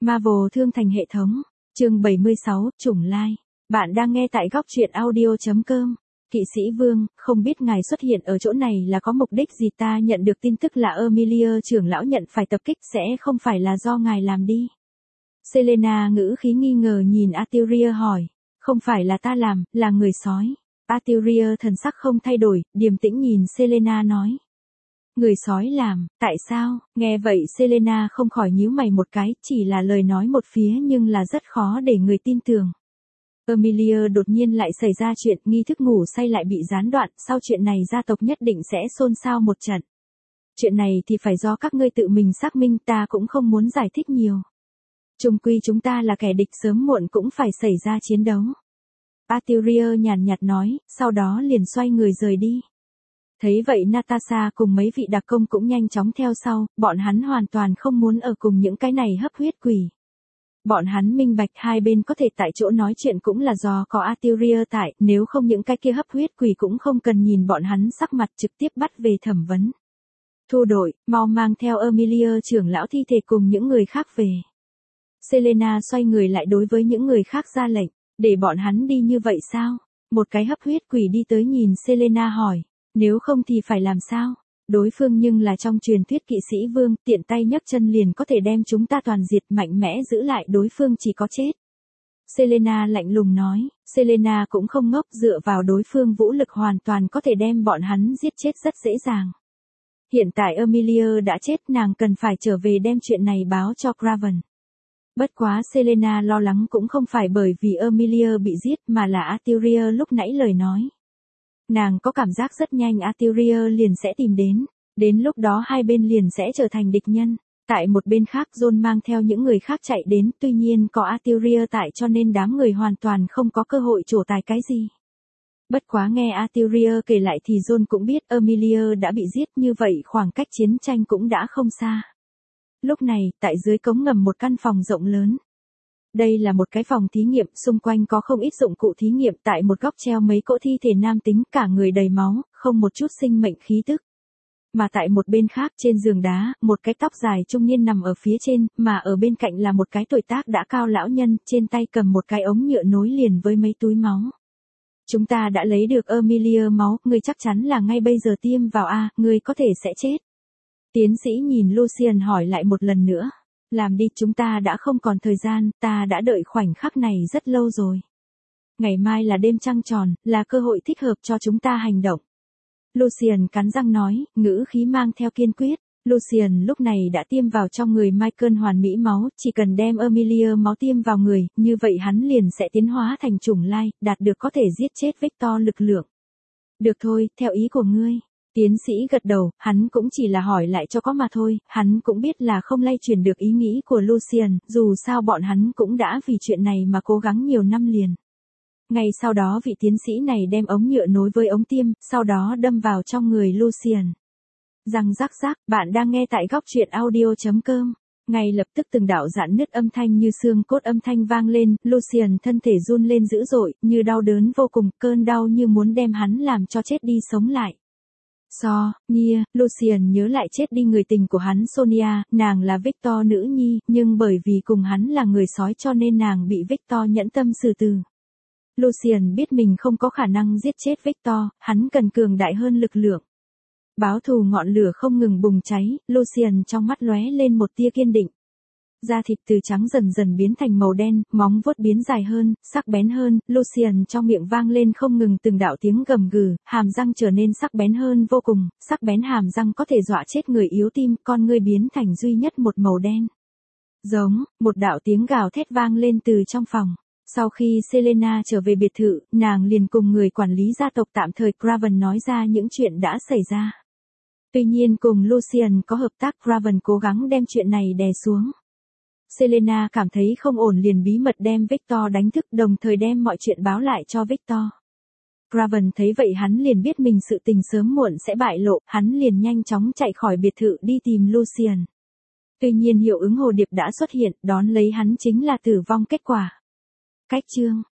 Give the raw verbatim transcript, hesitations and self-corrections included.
Marvel thương thành hệ thống. Chương bảy mươi sáu, chủng lai. Bạn đang nghe tại góc truyện audio chấm com. Kỵ sĩ Vương, không biết ngài xuất hiện ở chỗ này là có mục đích gì? Ta nhận được tin tức là Emilia trưởng lão nhận phải tập kích, sẽ không phải là do ngài làm đi. Selena ngữ khí nghi ngờ nhìn Artyria hỏi. Không phải là ta làm, là người sói. Artyria thần sắc không thay đổi, điềm tĩnh nhìn Selena nói. Người sói làm, tại sao? Nghe vậy Selena không khỏi nhíu mày một cái, chỉ là lời nói một phía nhưng là rất khó để người tin tưởng. Emilia đột nhiên lại xảy ra chuyện, nghi thức ngủ say lại bị gián đoạn, sau chuyện này gia tộc nhất định sẽ xôn xao một trận. Chuyện này thì phải do các ngươi tự mình xác minh, ta cũng không muốn giải thích nhiều. Chung quy chúng ta là kẻ địch, sớm muộn cũng phải xảy ra chiến đấu. Artyria nhàn nhạt nói, sau đó liền xoay người rời đi. Thấy vậy Natasha cùng mấy vị đặc công cũng nhanh chóng theo sau, bọn hắn hoàn toàn không muốn ở cùng những cái này hấp huyết quỷ. Bọn hắn minh bạch hai bên có thể tại chỗ nói chuyện cũng là do có Artyria tại, nếu không những cái kia hấp huyết quỷ cũng không cần nhìn bọn hắn sắc mặt, trực tiếp bắt về thẩm vấn. Thu đội, mau mang theo Emilia trưởng lão thi thể cùng những người khác về. Selena xoay người lại đối với những người khác ra lệnh, để bọn hắn đi như vậy sao? Một cái hấp huyết quỷ đi tới nhìn Selena hỏi. Nếu không thì phải làm sao? Đối phương nhưng là trong truyền thuyết kỵ sĩ vương, tiện tay nhấc chân liền có thể đem chúng ta toàn diệt, mạnh mẽ giữ lại đối phương chỉ có chết. Selena lạnh lùng nói, Selena cũng không ngốc, dựa vào đối phương vũ lực hoàn toàn có thể đem bọn hắn giết chết rất dễ dàng. Hiện tại Emilia đã chết, nàng cần phải trở về đem chuyện này báo cho Craven. Bất quá Selena lo lắng cũng không phải bởi vì Emilia bị giết mà là Artyria lúc nãy lời nói. Nàng có cảm giác rất nhanh Artyria liền sẽ tìm đến, đến lúc đó hai bên liền sẽ trở thành địch nhân. Tại một bên khác John mang theo những người khác chạy đến, tuy nhiên có Artyria tại cho nên đám người hoàn toàn không có cơ hội trổ tài cái gì. Bất quá nghe Artyria kể lại thì John cũng biết Emilia đã bị giết, như vậy khoảng cách chiến tranh cũng đã không xa. Lúc này, tại dưới cống ngầm một căn phòng rộng lớn. Đây là một cái phòng thí nghiệm, xung quanh có không ít dụng cụ thí nghiệm, tại một góc treo mấy cỗ thi thể nam tính, cả người đầy máu, không một chút sinh mệnh khí tức. Mà tại một bên khác trên giường đá, một cái tóc dài trung niên nằm ở phía trên, mà ở bên cạnh là một cái tuổi tác đã cao lão nhân, trên tay cầm một cái ống nhựa nối liền với mấy túi máu. Chúng ta đã lấy được Emilia máu, ngươi chắc chắn là ngay bây giờ tiêm vào a, ngươi có thể sẽ chết. Tiến sĩ nhìn Lucian hỏi lại một lần nữa. Làm đi, chúng ta đã không còn thời gian, ta đã đợi khoảnh khắc này rất lâu rồi. Ngày mai là đêm trăng tròn, là cơ hội thích hợp cho chúng ta hành động. Lucian cắn răng nói, ngữ khí mang theo kiên quyết. Lucian lúc này đã tiêm vào trong người Michael hoàn mỹ máu, chỉ cần đem Emilia máu tiêm vào người, như vậy hắn liền sẽ tiến hóa thành chủng lai, đạt được có thể giết chết Victor lực lượng. Được thôi, theo ý của ngươi. Tiến sĩ gật đầu, hắn cũng chỉ là hỏi lại cho có mà thôi, hắn cũng biết là không lay chuyển được ý nghĩ của Lucian, dù sao bọn hắn cũng đã vì chuyện này mà cố gắng nhiều năm liền. Ngay sau đó vị tiến sĩ này đem ống nhựa nối với ống tiêm, sau đó đâm vào trong người Lucian. Răng rắc rắc, bạn đang nghe tại góc truyện audio chấm com. Ngay lập tức từng đạo rạn nứt âm thanh như xương cốt âm thanh vang lên, Lucian thân thể run lên dữ dội, như đau đớn vô cùng, cơn đau như muốn đem hắn làm cho chết đi sống lại. So, Nia, Lucian nhớ lại chết đi người tình của hắn Sonia, nàng là Victor nữ nhi, nhưng bởi vì cùng hắn là người sói cho nên nàng bị Victor nhẫn tâm xử tử. Lucian biết mình không có khả năng giết chết Victor, hắn cần cường đại hơn lực lượng. Báo thù ngọn lửa không ngừng bùng cháy, Lucian trong mắt lóe lên một tia kiên định. Da thịt từ trắng dần dần biến thành màu đen, móng vuốt biến dài hơn, sắc bén hơn, Lucian trong miệng vang lên không ngừng từng đạo tiếng gầm gừ, hàm răng trở nên sắc bén hơn vô cùng, sắc bén hàm răng có thể dọa chết người yếu tim, con ngươi biến thành duy nhất một màu đen. Giống, một đạo tiếng gào thét vang lên từ trong phòng. Sau khi Selena trở về biệt thự, nàng liền cùng người quản lý gia tộc tạm thời Craven nói ra những chuyện đã xảy ra. Tuy nhiên cùng Lucian có hợp tác, Craven cố gắng đem chuyện này đè xuống. Selena cảm thấy không ổn liền bí mật đem Victor đánh thức, đồng thời đem mọi chuyện báo lại cho Victor. Craven thấy vậy hắn liền biết mình sự tình sớm muộn sẽ bại lộ, hắn liền nhanh chóng chạy khỏi biệt thự đi tìm Lucian. Tuy nhiên hiệu ứng hồ điệp đã xuất hiện, đón lấy hắn chính là tử vong kết quả. Cách chương